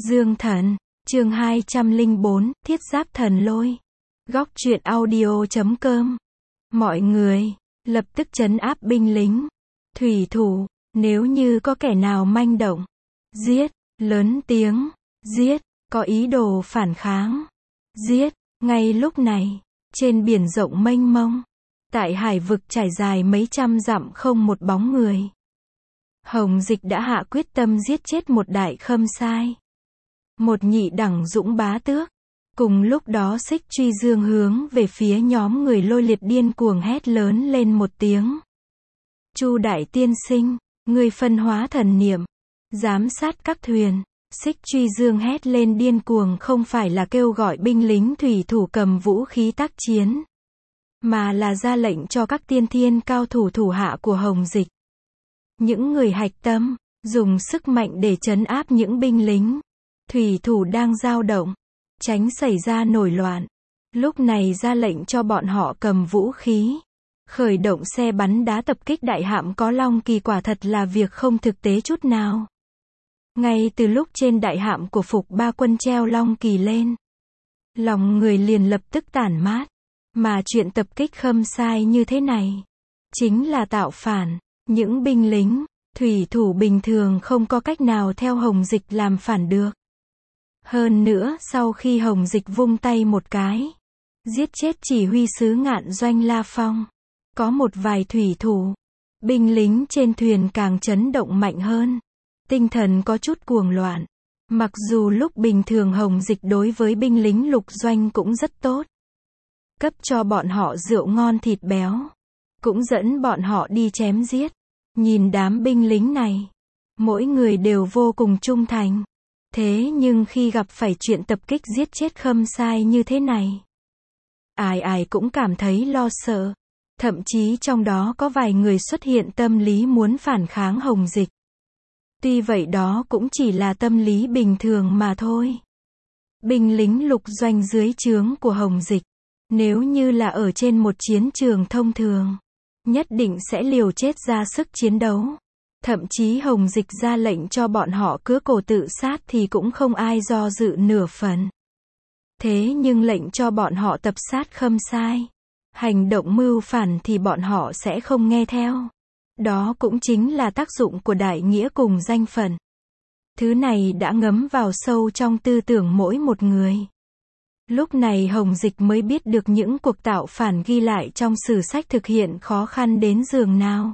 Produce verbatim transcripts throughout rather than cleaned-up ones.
Dương Thần, chương hai trăm lẻ bốn, Thiết Giáp Thần Lôi. Góc truyện audio chấm com. Mọi người, lập tức trấn áp binh lính, thủy thủ, nếu như có kẻ nào manh động, giết, lớn tiếng, giết, có ý đồ phản kháng, giết. Ngay lúc này, trên biển rộng mênh mông, tại hải vực trải dài mấy trăm dặm không một bóng người. Hồng Dịch đã hạ quyết tâm giết chết một đại khâm sai, một nhị đẳng dũng bá tước. Cùng lúc đó Xích Truy Dương hướng về phía nhóm người Lôi Liệt điên cuồng hét lớn lên một tiếng. Chu đại tiên sinh, người phân hóa thần niệm, giám sát các thuyền. Xích Truy Dương hét lên điên cuồng không phải là kêu gọi binh lính thủy thủ cầm vũ khí tác chiến, mà là ra lệnh cho các tiên thiên cao thủ thủ hạ của Hồng Dịch. Những người hạch tâm, dùng sức mạnh để trấn áp những binh lính thủy thủ đang dao động, tránh xảy ra nổi loạn. Lúc này ra lệnh cho bọn họ cầm vũ khí, khởi động xe bắn đá tập kích đại hạm có Long Kỳ, quả thật là việc không thực tế chút nào. Ngay từ lúc trên đại hạm của Phục Ba Quân treo Long Kỳ lên, lòng người liền lập tức tản mát. Mà chuyện tập kích khâm sai như thế này, chính là tạo phản. Những binh lính thủy thủ bình thường không có cách nào theo Hồng Dịch làm phản được. Hơn nữa, sau khi Hồng Dịch vung tay một cái, giết chết chỉ huy sứ Ngạn Doanh La Phong, có một vài thủy thủ, binh lính trên thuyền càng chấn động mạnh hơn, tinh thần có chút cuồng loạn. Mặc dù lúc bình thường Hồng Dịch đối với binh lính lục doanh cũng rất tốt, cấp cho bọn họ rượu ngon thịt béo, cũng dẫn bọn họ đi chém giết. Nhìn đám binh lính này, mỗi người đều vô cùng trung thành. Thế nhưng khi gặp phải chuyện tập kích giết chết khâm sai như thế này, ai ai cũng cảm thấy lo sợ. Thậm chí trong đó có vài người xuất hiện tâm lý muốn phản kháng Hồng Dịch. Tuy vậy đó cũng chỉ là tâm lý bình thường mà thôi. Binh lính lục doanh dưới trướng của Hồng Dịch, nếu như là ở trên một chiến trường thông thường, nhất định sẽ liều chết ra sức chiến đấu. Thậm chí Hồng Dịch ra lệnh cho bọn họ cứa cổ tự sát thì cũng không ai do dự nửa phần. Thế nhưng lệnh cho bọn họ tập sát khâm sai, hành động mưu phản thì bọn họ sẽ không nghe theo. Đó cũng chính là tác dụng của đại nghĩa cùng danh phận. Thứ này đã ngấm vào sâu trong tư tưởng mỗi một người. Lúc này Hồng Dịch mới biết được những cuộc tạo phản ghi lại trong sử sách thực hiện khó khăn đến giường nào.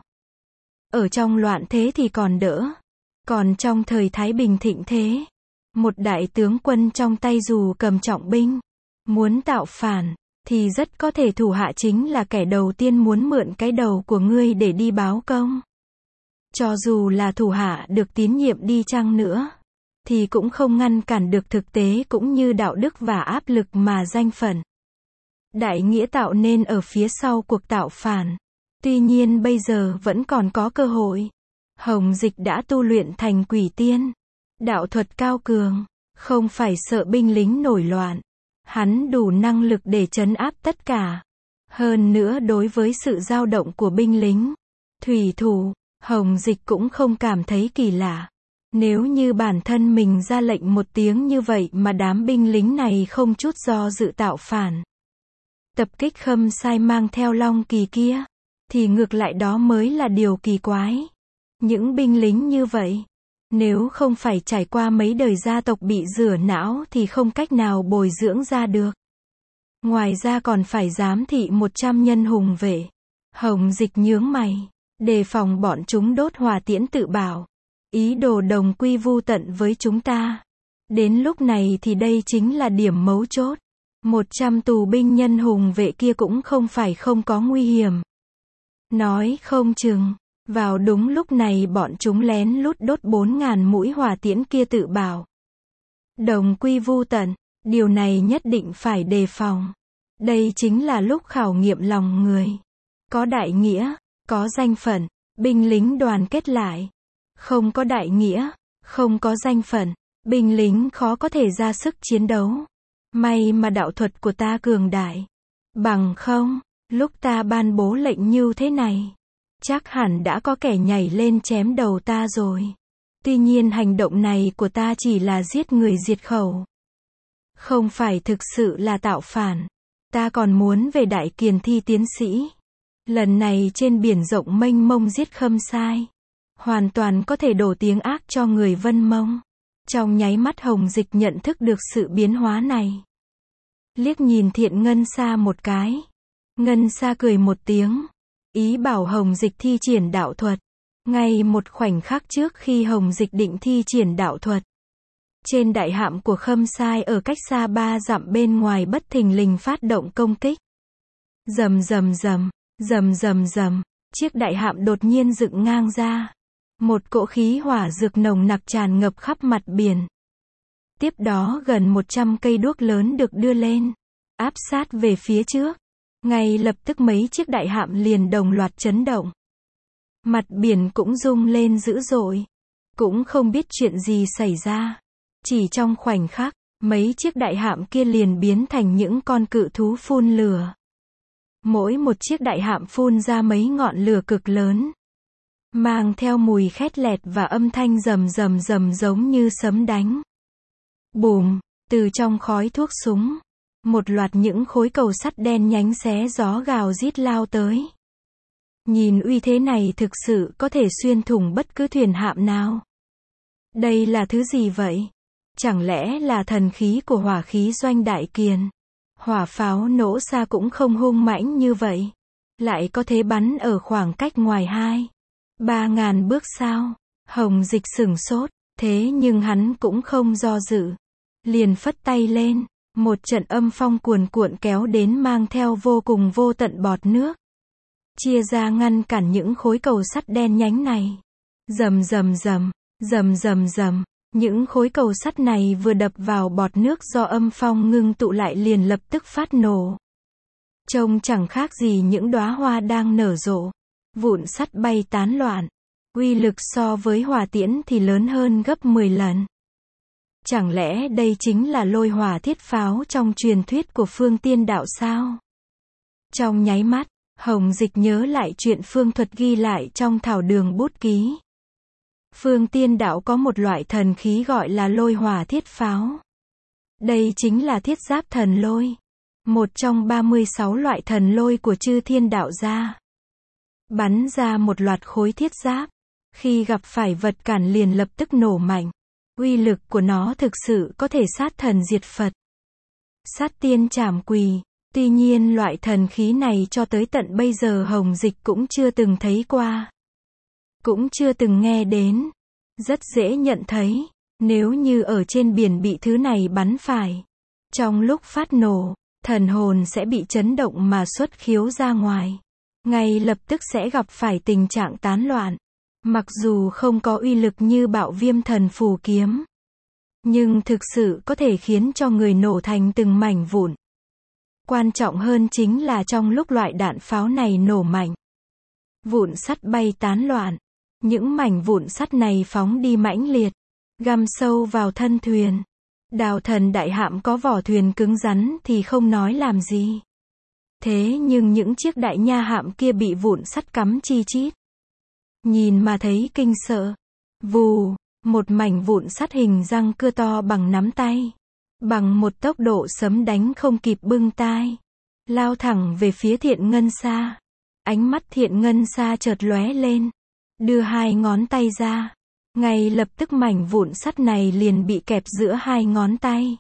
Ở trong loạn thế thì còn đỡ, còn trong thời Thái Bình thịnh thế, một đại tướng quân trong tay dù cầm trọng binh, muốn tạo phản, thì rất có thể thủ hạ chính là kẻ đầu tiên muốn mượn cái đầu của ngươi để đi báo công. Cho dù là thủ hạ được tín nhiệm đi chăng nữa, thì cũng không ngăn cản được thực tế cũng như đạo đức và áp lực mà danh phận. Đại nghĩa tạo nên ở phía sau cuộc tạo phản. Tuy nhiên bây giờ vẫn còn có cơ hội. Hồng Dịch đã tu luyện thành quỷ tiên, đạo thuật cao cường, không phải sợ binh lính nổi loạn. Hắn đủ năng lực để trấn áp tất cả. Hơn nữa đối với sự dao động của binh lính thủy thủ, Hồng Dịch cũng không cảm thấy kỳ lạ. Nếu như bản thân mình ra lệnh một tiếng như vậy mà đám binh lính này không chút do dự tạo phản, tập kích khâm sai mang theo Long Kỳ kia, thì ngược lại đó mới là điều kỳ quái. Những binh lính như vậy, nếu không phải trải qua mấy đời gia tộc bị rửa não thì không cách nào bồi dưỡng ra được. Ngoài ra còn phải giám thị một trăm nhân hùng vệ. Hồng Dịch nhướng mày, đề phòng bọn chúng đốt hỏa tiễn tự bảo, ý đồ đồng quy vu tận với chúng ta. Đến lúc này thì đây chính là điểm mấu chốt. Một trăm tù binh nhân hùng vệ kia cũng không phải không có nguy hiểm. Nói không chừng, vào đúng lúc này bọn chúng lén lút đốt bốn ngàn mũi hỏa tiễn kia tự bảo. Đồng quy vu tận, điều này nhất định phải đề phòng. Đây chính là lúc khảo nghiệm lòng người. Có đại nghĩa, có danh phận, binh lính đoàn kết lại. Không có đại nghĩa, không có danh phận, binh lính khó có thể ra sức chiến đấu. May mà đạo thuật của ta cường đại. Bằng không, lúc ta ban bố lệnh như thế này, chắc hẳn đã có kẻ nhảy lên chém đầu ta rồi. Tuy nhiên hành động này của ta chỉ là giết người diệt khẩu. Không phải thực sự là tạo phản. Ta còn muốn về Đại Kiền thi tiến sĩ. Lần này trên biển rộng mênh mông giết Khâm Sai. Hoàn toàn có thể đổ tiếng ác cho người Vân Mông. Trong nháy mắt Hồng Dịch nhận thức được sự biến hóa này. Liếc nhìn Thiện Ngân Sa một cái. Ngân Sa cười một tiếng. Ý bảo Hồng Dịch thi triển đạo thuật. Ngay một khoảnh khắc trước khi Hồng Dịch định thi triển đạo thuật. Trên đại hạm của Khâm Sai ở cách xa ba dặm bên ngoài bất thình lình phát động công kích. Rầm rầm rầm, rầm rầm rầm, chiếc đại hạm đột nhiên dựng ngang ra. Một cỗ khí hỏa dược nồng nặc tràn ngập khắp mặt biển. Tiếp đó gần một trăm cây đuốc lớn được đưa lên, áp sát về phía trước. Ngay lập tức mấy chiếc đại hạm liền đồng loạt chấn động. Mặt biển cũng rung lên dữ dội. Cũng không biết chuyện gì xảy ra. Chỉ trong khoảnh khắc, mấy chiếc đại hạm kia liền biến thành những con cự thú phun lửa. Mỗi một chiếc đại hạm phun ra mấy ngọn lửa cực lớn. Mang theo mùi khét lẹt và âm thanh rầm rầm rầm giống như sấm đánh. Bùm, từ trong khói thuốc súng. Một loạt những khối cầu sắt đen nhánh xé gió gào rít lao tới. Nhìn uy thế này thực sự có thể xuyên thủng bất cứ thuyền hạm nào. Đây là thứ gì vậy? Chẳng lẽ là thần khí của hỏa khí doanh Đại Kiền? Hỏa pháo nổ xa cũng không hung mãnh như vậy. Lại có thể bắn ở khoảng cách ngoài hai, ba ngàn bước sao? Hồng Dịch sửng sốt, thế nhưng hắn cũng không do dự. Liền phất tay lên, một trận âm phong cuồn cuộn kéo đến mang theo vô cùng vô tận bọt nước. Chia ra ngăn cản những khối cầu sắt đen nhánh này. Rầm rầm rầm, rầm rầm rầm. Những khối cầu sắt này vừa đập vào bọt nước do âm phong ngưng tụ lại liền lập tức phát nổ. Trông chẳng khác gì những đóa hoa đang nở rộ. Vụn sắt bay tán loạn. Uy lực so với hỏa tiễn thì lớn hơn gấp mười lần. Chẳng lẽ đây chính là lôi hỏa thiết pháo trong truyền thuyết của Phương Tiên Đạo sao? Trong nháy mắt, Hồng Dịch nhớ lại chuyện phương thuật ghi lại trong thảo đường bút ký. Phương Tiên Đạo có một loại thần khí gọi là lôi hỏa thiết pháo. Đây chính là thiết giáp thần lôi. Một trong ba mươi sáu loại thần lôi của chư thiên đạo gia. Bắn ra một loạt khối thiết giáp. Khi gặp phải vật cản liền lập tức nổ mạnh. Uy lực của nó thực sự có thể sát thần diệt Phật. Sát tiên trảm quỳ. Tuy nhiên loại thần khí này cho tới tận bây giờ Hồng Dịch cũng chưa từng thấy qua. Cũng chưa từng nghe đến. Rất dễ nhận thấy. Nếu như ở trên biển bị thứ này bắn phải. Trong lúc phát nổ, thần hồn sẽ bị chấn động mà xuất khiếu ra ngoài. Ngay lập tức sẽ gặp phải tình trạng tán loạn. Mặc dù không có uy lực như Bạo Viêm Thần Phù Kiếm. Nhưng thực sự có thể khiến cho người nổ thành từng mảnh vụn. Quan trọng hơn chính là trong lúc loại đạn pháo này nổ mạnh. Vụn sắt bay tán loạn. Những mảnh vụn sắt này phóng đi mãnh liệt. Găm sâu vào thân thuyền. Đào Thần đại hạm có vỏ thuyền cứng rắn thì không nói làm gì. Thế nhưng những chiếc đại nha hạm kia bị vụn sắt cắm chi chít. Nhìn mà thấy kinh sợ. Vù, một mảnh vụn sắt hình răng cưa to bằng nắm tay. Bằng một tốc độ sấm đánh không kịp bưng tai. Lao thẳng về phía Thiện Ngân Sa. Ánh mắt Thiện Ngân Sa chợt lóe lên. Đưa hai ngón tay ra. Ngay lập tức mảnh vụn sắt này liền bị kẹp giữa hai ngón tay.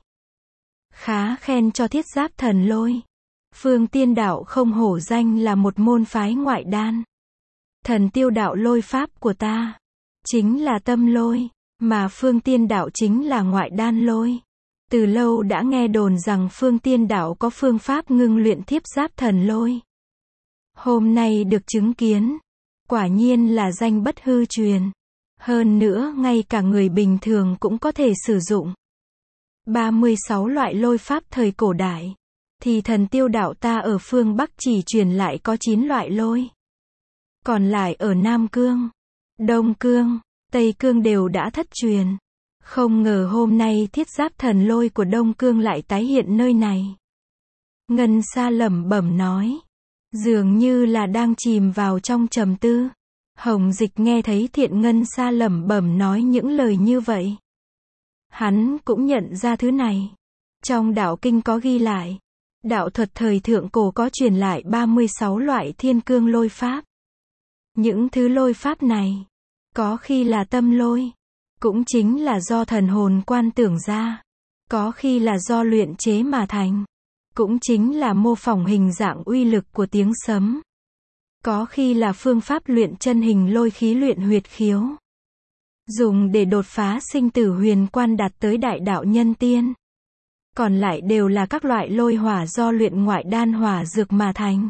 Khá khen cho thiết giáp thần lôi. Phương Tiên Đạo không hổ danh là một môn phái ngoại đan. Thần tiêu đạo lôi pháp của ta chính là tâm lôi, mà Phương Tiên Đạo chính là ngoại đan lôi. Từ lâu đã nghe đồn rằng Phương Tiên Đạo có phương pháp ngưng luyện thiếp giáp thần lôi. Hôm nay được chứng kiến, quả nhiên là danh bất hư truyền. Hơn nữa ngay cả người bình thường cũng có thể sử dụng. ba mươi sáu loại lôi pháp thời cổ đại, thì thần tiêu đạo ta ở phương Bắc chỉ truyền lại có chín loại lôi. Còn lại ở Nam Cương, Đông Cương, Tây Cương đều đã thất truyền. Không ngờ hôm nay thiết giáp thần lôi của Đông Cương lại tái hiện nơi này. Ngân Sa lẩm bẩm nói. Dường như là đang chìm vào trong trầm tư. Hồng Dịch nghe thấy Thiện Ngân Sa lẩm bẩm nói những lời như vậy. Hắn cũng nhận ra thứ này. Trong đạo kinh có ghi lại, đạo thuật thời thượng cổ có truyền lại ba mươi sáu loại thiên cương lôi pháp. Những thứ lôi pháp này, có khi là tâm lôi, cũng chính là do thần hồn quan tưởng ra, có khi là do luyện chế mà thành, cũng chính là mô phỏng hình dạng uy lực của tiếng sấm. Có khi là phương pháp luyện chân hình lôi khí luyện huyệt khiếu, dùng để đột phá sinh tử huyền quan đạt tới đại đạo nhân tiên. Còn lại đều là các loại lôi hỏa do luyện ngoại đan hỏa dược mà thành.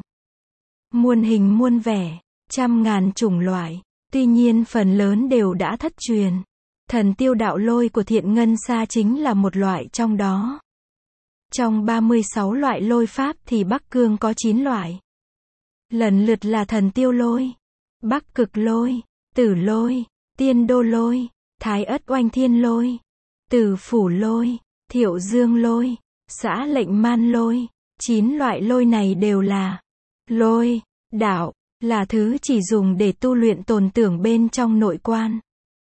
Muôn hình muôn vẻ, trăm ngàn chủng loại, tuy nhiên phần lớn đều đã thất truyền. Thần tiêu đạo lôi của Thiện Ngân Sa chính là một loại trong đó. Trong ba mươi sáu loại lôi pháp thì Bắc Cương có chín loại. Lần lượt là thần tiêu lôi, Bắc Cực lôi, Tử lôi, Tiên đô lôi, Thái ất oanh thiên lôi, Tử phủ lôi, Thiệu dương lôi, Xã lệnh man lôi. Chín loại lôi này đều là lôi, đạo, là thứ chỉ dùng để tu luyện tồn tưởng bên trong nội quan.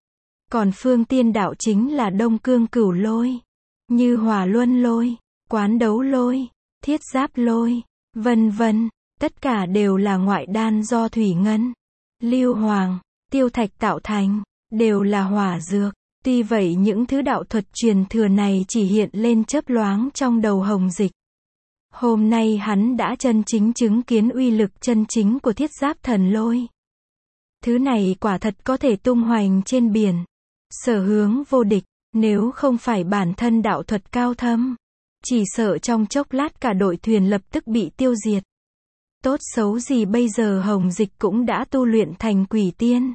Còn phương tiên đạo chính là đông cương cửu lôi, như hỏa luân lôi, quán đấu lôi, thiết giáp lôi, vân vân. Tất cả đều là ngoại đan do thủy ngân, lưu hoàng, tiêu thạch tạo thành, đều là hỏa dược. Tuy vậy những thứ đạo thuật truyền thừa này chỉ hiện lên chớp loáng trong đầu Hồng Dịch. Hôm nay hắn đã chân chính chứng kiến uy lực chân chính của thiết giáp thần lôi. Thứ này quả thật có thể tung hoành trên biển, sở hướng vô địch, nếu không phải bản thân đạo thuật cao thâm, chỉ sợ trong chốc lát cả đội thuyền lập tức bị tiêu diệt. Tốt xấu gì bây giờ Hồng Dịch cũng đã tu luyện thành quỷ tiên.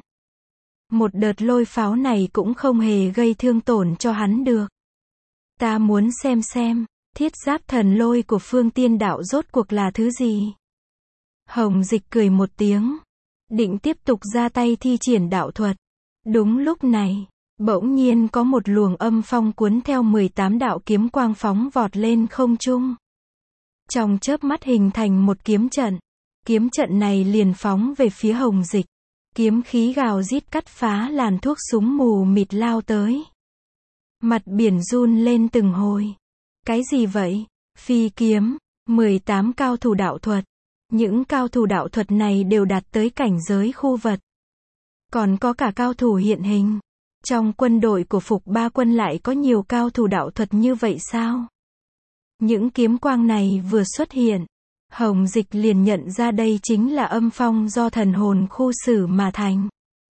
Một đợt lôi pháo này cũng không hề gây thương tổn cho hắn được. Ta muốn xem xem, thiết giáp thần lôi của phương tiên đạo rốt cuộc là thứ gì? Hồng Dịch cười một tiếng, định tiếp tục ra tay thi triển đạo thuật. Đúng lúc này, bỗng nhiên có một luồng âm phong cuốn theo mười tám đạo kiếm quang phóng vọt lên không trung. Trong chớp mắt hình thành một kiếm trận. Kiếm trận này liền phóng về phía Hồng Dịch. Kiếm khí gào rít cắt phá làn thuốc súng mù mịt lao tới. Mặt biển run lên từng hồi. Cái gì vậy? Phi kiếm, mười tám cao thủ đạo thuật. Những cao thủ đạo thuật này đều đạt tới cảnh giới khu vật. Còn có cả cao thủ hiện hình. Trong quân đội của Phục Ba Quân lại có nhiều cao thủ đạo thuật như vậy sao? Những kiếm quang này vừa xuất hiện, Hồng Dịch liền nhận ra đây chính là âm phong do thần hồn khu xử mà thành.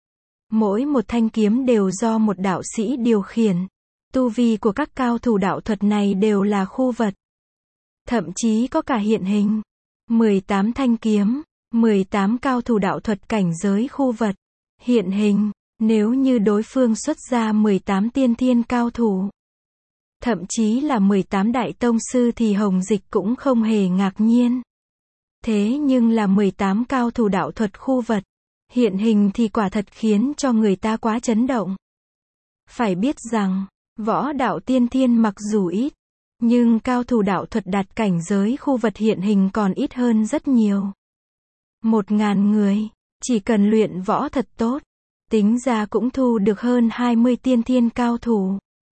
Mỗi một thanh kiếm đều do một đạo sĩ điều khiển. Tu vi của các cao thủ đạo thuật này đều là khu vật. Thậm chí có cả hiện hình. mười tám thanh kiếm, mười tám cao thủ đạo thuật cảnh giới khu vật. Hiện hình, nếu như đối phương xuất ra mười tám tiên thiên cao thủ, thậm chí là mười tám đại tông sư thì Hồng Dịch cũng không hề ngạc nhiên. Thế nhưng là mười tám cao thủ đạo thuật khu vật, hiện hình thì quả thật khiến cho người ta quá chấn động. Phải biết rằng, võ đạo tiên thiên mặc dù ít, nhưng cao thủ đạo thuật đạt cảnh giới khu vật hiện hình còn ít hơn rất nhiều. Một ngàn người, chỉ cần luyện võ thật tốt, tính ra cũng thu được hơn hai mươi tiên thiên cao thủ.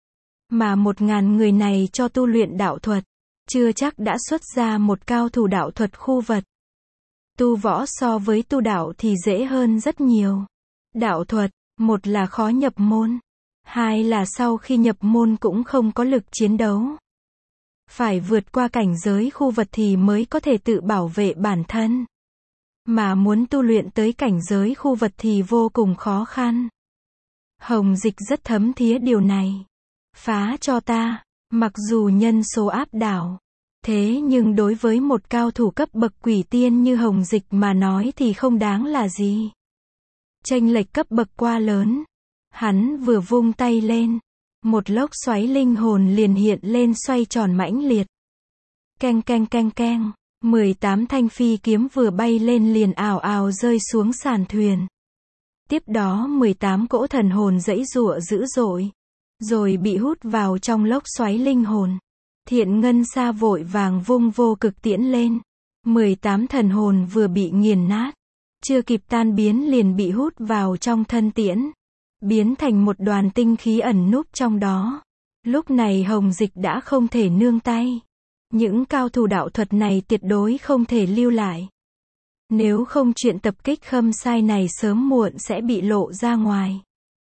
Mà một ngàn người này cho tu luyện đạo thuật, chưa chắc đã xuất ra một cao thủ đạo thuật khu vật. Tu võ so với tu đạo thì dễ hơn rất nhiều. Đạo thuật, một là khó nhập môn, hai là sau khi nhập môn cũng không có lực chiến đấu. Phải vượt qua cảnh giới khu vật thì mới có thể tự bảo vệ bản thân. Mà muốn tu luyện tới cảnh giới khu vật thì vô cùng khó khăn. Hồng Dịch rất thấm thía điều này. Phá cho ta, mặc dù nhân số áp đảo, thế nhưng đối với một cao thủ cấp bậc quỷ tiên như Hồng Dịch mà nói thì không đáng là gì. Chênh lệch cấp bậc quá lớn. Hắn vừa vung tay lên, một lốc xoáy linh hồn liền hiện lên xoay tròn mãnh liệt. Keng keng keng keng, mười tám thanh phi kiếm vừa bay lên liền ào ào rơi xuống sàn thuyền. Tiếp đó mười tám cỗ thần hồn giãy giụa dữ dội, rồi bị hút vào trong lốc xoáy linh hồn. Thiện Ngân Sa vội vàng vung vô cực tiễn lên. mười tám thần hồn vừa bị nghiền nát, chưa kịp tan biến liền bị hút vào trong thân tiễn, biến thành một đoàn tinh khí ẩn núp trong đó. Lúc này Hồng Dịch đã không thể nương tay. Những cao thủ đạo thuật này tuyệt đối không thể lưu lại. Nếu không chuyện tập kích Khâm Sai này sớm muộn sẽ bị lộ ra ngoài.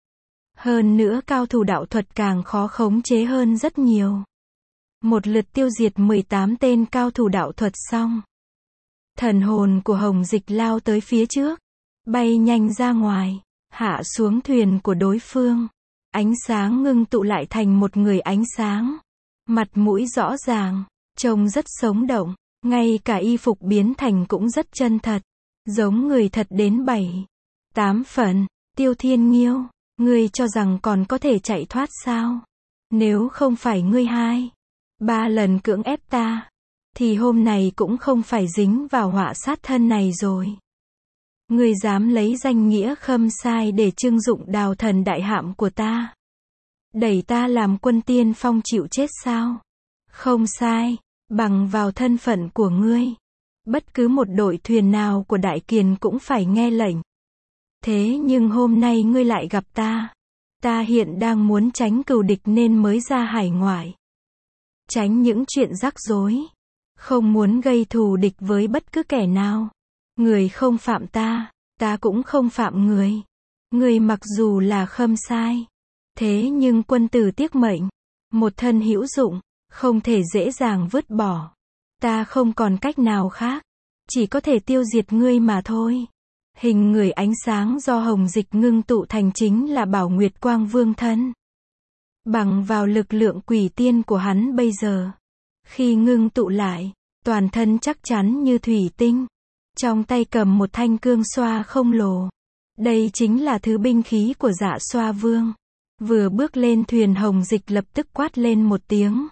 Hơn nữa cao thủ đạo thuật càng khó khống chế hơn rất nhiều. Một lượt tiêu diệt mười tám tên cao thủ đạo thuật xong. Thần hồn của Hồng Dịch lao tới phía trước, bay nhanh ra ngoài, hạ xuống thuyền của đối phương. Ánh sáng ngưng tụ lại thành một người ánh sáng. Mặt mũi rõ ràng, trông rất sống động, ngay cả y phục biến thành cũng rất chân thật, giống người thật đến bảy, tám phần. Tiêu Thiên Nghiêu, ngươi cho rằng còn có thể chạy thoát sao? Nếu không phải ngươi hai, ba lần cưỡng ép ta, thì hôm này cũng không phải dính vào họa sát thân này rồi. Ngươi dám lấy danh nghĩa Khâm Sai để trưng dụng Đào Thần đại hạm của ta, đẩy ta làm quân tiên phong chịu chết sao? Không sai, bằng vào thân phận của ngươi, bất cứ một đội thuyền nào của Đại Kiền cũng phải nghe lệnh. Thế nhưng hôm nay ngươi lại gặp ta. Ta hiện đang muốn tránh cừu địch nên mới ra hải ngoại. Tránh những chuyện rắc rối. Không muốn gây thù địch với bất cứ kẻ nào. Người không phạm ta, ta cũng không phạm người. Người mặc dù là Khâm Sai, thế nhưng quân tử tiếc mệnh, một thân hữu dụng, không thể dễ dàng vứt bỏ. Ta không còn cách nào khác, chỉ có thể tiêu diệt ngươi mà thôi. Hình người ánh sáng do Hồng Dịch ngưng tụ thành chính là Bảo Nguyệt Quang Vương thân. Bằng vào lực lượng quỷ tiên của hắn bây giờ, khi ngưng tụ lại, toàn thân chắc chắn như thủy tinh. Trong tay cầm một thanh cương xoa không lồ. Đây chính là thứ binh khí của Dạ Xoa Vương. Vừa bước lên thuyền, Hồng Dịch lập tức quát lên một tiếng,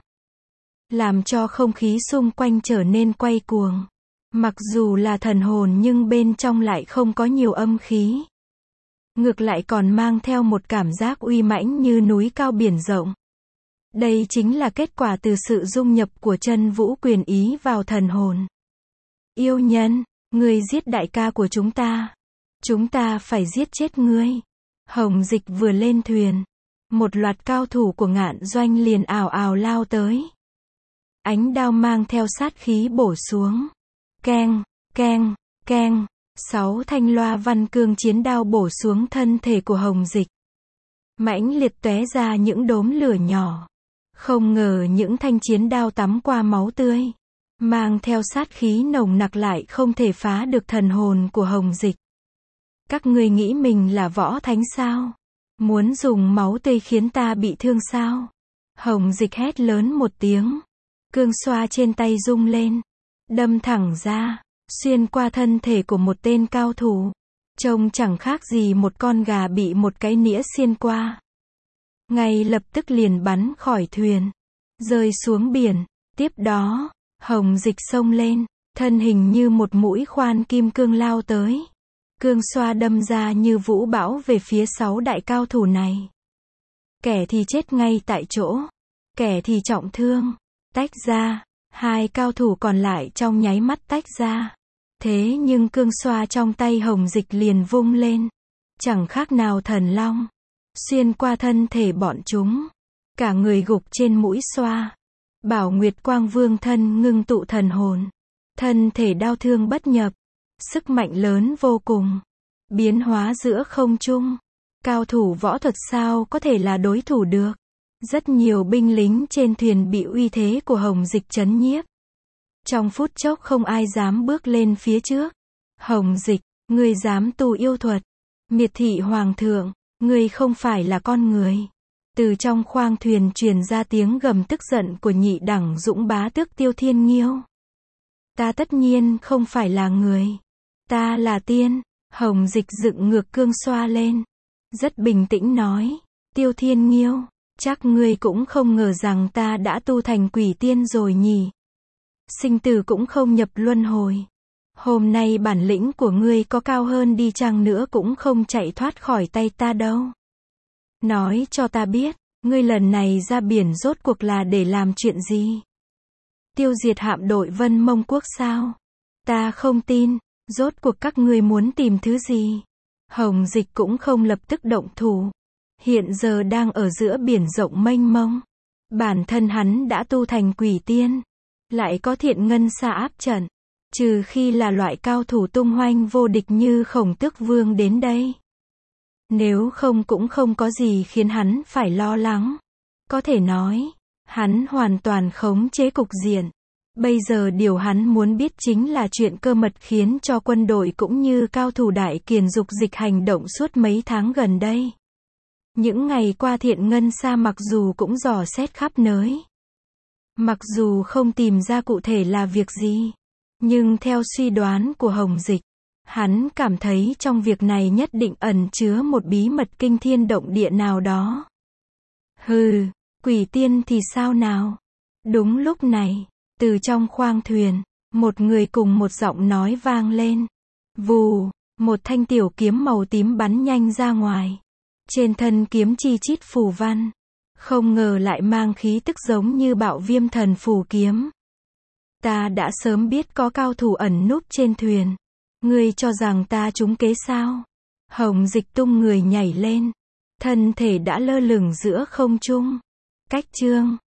làm cho không khí xung quanh trở nên quay cuồng. Mặc dù là thần hồn nhưng bên trong lại không có nhiều âm khí. Ngược lại còn mang theo một cảm giác uy mãnh như núi cao biển rộng. Đây chính là kết quả từ sự dung nhập của chân vũ quyền ý vào thần hồn. Yêu nhân, ngươi giết đại ca của chúng ta. Chúng ta phải giết chết ngươi. Hồng Dịch vừa lên thuyền, một loạt cao thủ của Ngạn Doanh liền ào ào lao tới. Ánh đao mang theo sát khí bổ xuống. Keng, keng, keng, sáu thanh loa văn cương chiến đao bổ xuống thân thể của Hồng Dịch. Mãnh liệt tóe ra những đốm lửa nhỏ. Không ngờ những thanh chiến đao tắm qua máu tươi, mang theo sát khí nồng nặc lại không thể phá được thần hồn của Hồng Dịch. Các ngươi nghĩ mình là võ thánh sao? Muốn dùng máu tươi khiến ta bị thương sao? Hồng Dịch hét lớn một tiếng. Cương xoa trên tay rung lên, đâm thẳng ra, xuyên qua thân thể của một tên cao thủ. Trông chẳng khác gì một con gà bị một cái nĩa xiên qua. Ngay lập tức liền bắn khỏi thuyền, rơi xuống biển. Tiếp đó, Hồng Dịch xông lên, thân hình như một mũi khoan kim cương lao tới. Cương xoa đâm ra như vũ bão về phía sáu đại cao thủ này. Kẻ thì chết ngay tại chỗ, kẻ thì trọng thương. Tách ra, hai cao thủ còn lại trong nháy mắt tách ra. Thế nhưng cương xoa trong tay Hồng Dịch liền vung lên, chẳng khác nào thần long, xuyên qua thân thể bọn chúng. Cả người gục trên mũi xoa. Bảo Nguyệt Quang Vương thân ngưng tụ thần hồn, thân thể đau thương bất nhập, sức mạnh lớn vô cùng, biến hóa giữa không trung. Cao thủ võ thuật sao có thể là đối thủ được. Rất nhiều binh lính trên thuyền bị uy thế của Hồng Dịch chấn nhiếp. Trong phút chốc không ai dám bước lên phía trước. Hồng Dịch, ngươi dám tu yêu thuật, miệt thị hoàng thượng, ngươi không phải là con người. Từ trong khoang thuyền truyền ra tiếng gầm tức giận của nhị đẳng dũng bá tước Tiêu Thiên Nghiêu. Ta tất nhiên không phải là người. Ta là tiên. Hồng Dịch dựng ngược cương xoa lên, rất bình tĩnh nói. Tiêu Thiên Nghiêu, chắc ngươi cũng không ngờ rằng ta đã tu thành quỷ tiên rồi nhỉ. Sinh tử cũng không nhập luân hồi. Hôm nay bản lĩnh của ngươi có cao hơn đi chăng nữa cũng không chạy thoát khỏi tay ta đâu. Nói cho ta biết, ngươi lần này ra biển rốt cuộc là để làm chuyện gì? Tiêu diệt hạm đội Vân Mông Quốc sao? Ta không tin. Rốt cuộc các ngươi muốn tìm thứ gì? Hồng Dịch cũng không lập tức động thủ. Hiện giờ đang ở giữa biển rộng mênh mông. Bản thân hắn đã tu thành quỷ tiên. Lại có thiện ngân xa áp trận. Trừ khi là loại cao thủ tung hoành vô địch như Khổng Tước Vương đến đây. Nếu không cũng không có gì khiến hắn phải lo lắng. Có thể nói, hắn hoàn toàn khống chế cục diện. Bây giờ điều hắn muốn biết chính là chuyện cơ mật khiến cho quân đội cũng như cao thủ Đại Kiền dục dịch hành động suốt mấy tháng gần đây. Những ngày qua thiện ngân xa mặc dù cũng dò xét khắp nơi. Mặc dù không tìm ra cụ thể là việc gì. Nhưng theo suy đoán của Hồng Dịch, hắn cảm thấy trong việc này nhất định ẩn chứa một bí mật kinh thiên động địa nào đó. Hừ, quỷ tiên thì sao nào? Đúng lúc này, từ trong khoang thuyền, một người cùng một giọng nói vang lên. Vù, một thanh tiểu kiếm màu tím bắn nhanh ra ngoài. Trên thân kiếm chi chít phù văn. Không ngờ lại mang khí tức giống như Bạo Viêm Thần Phù kiếm. Ta đã sớm biết có cao thủ ẩn núp trên thuyền. Ngươi cho rằng ta trúng kế sao? Hồng Dịch tung người nhảy lên. Thân thể đã lơ lửng giữa không trung. Cách chương